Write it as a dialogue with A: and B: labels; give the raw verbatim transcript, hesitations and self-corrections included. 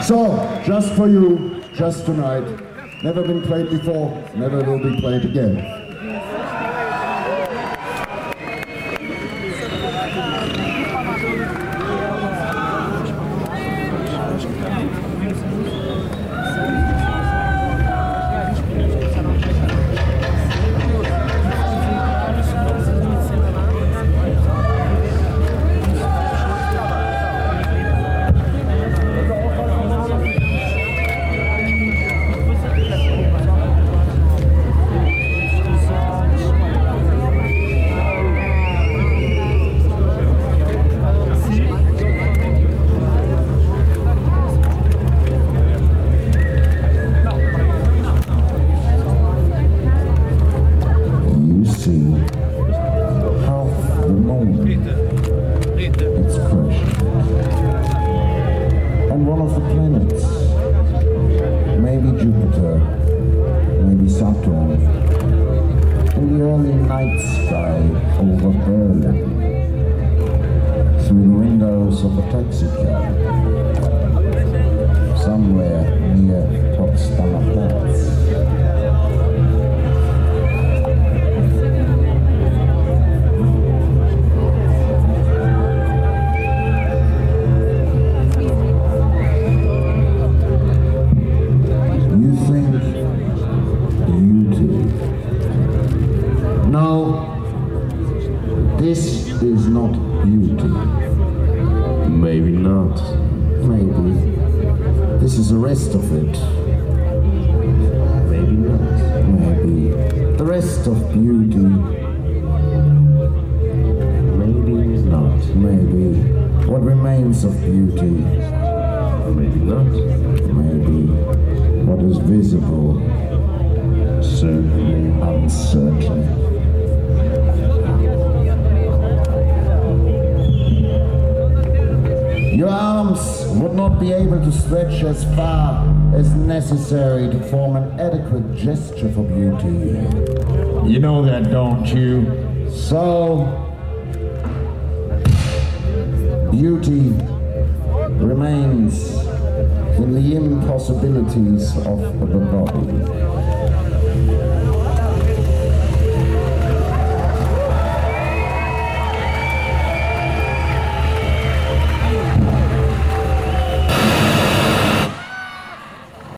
A: So, just for you, just tonight. Never been played before, never will be played again.
B: Stretch as far as necessary to form an adequate gesture for beauty. You know that, don't you? So, beauty remains in the impossibilities of the body.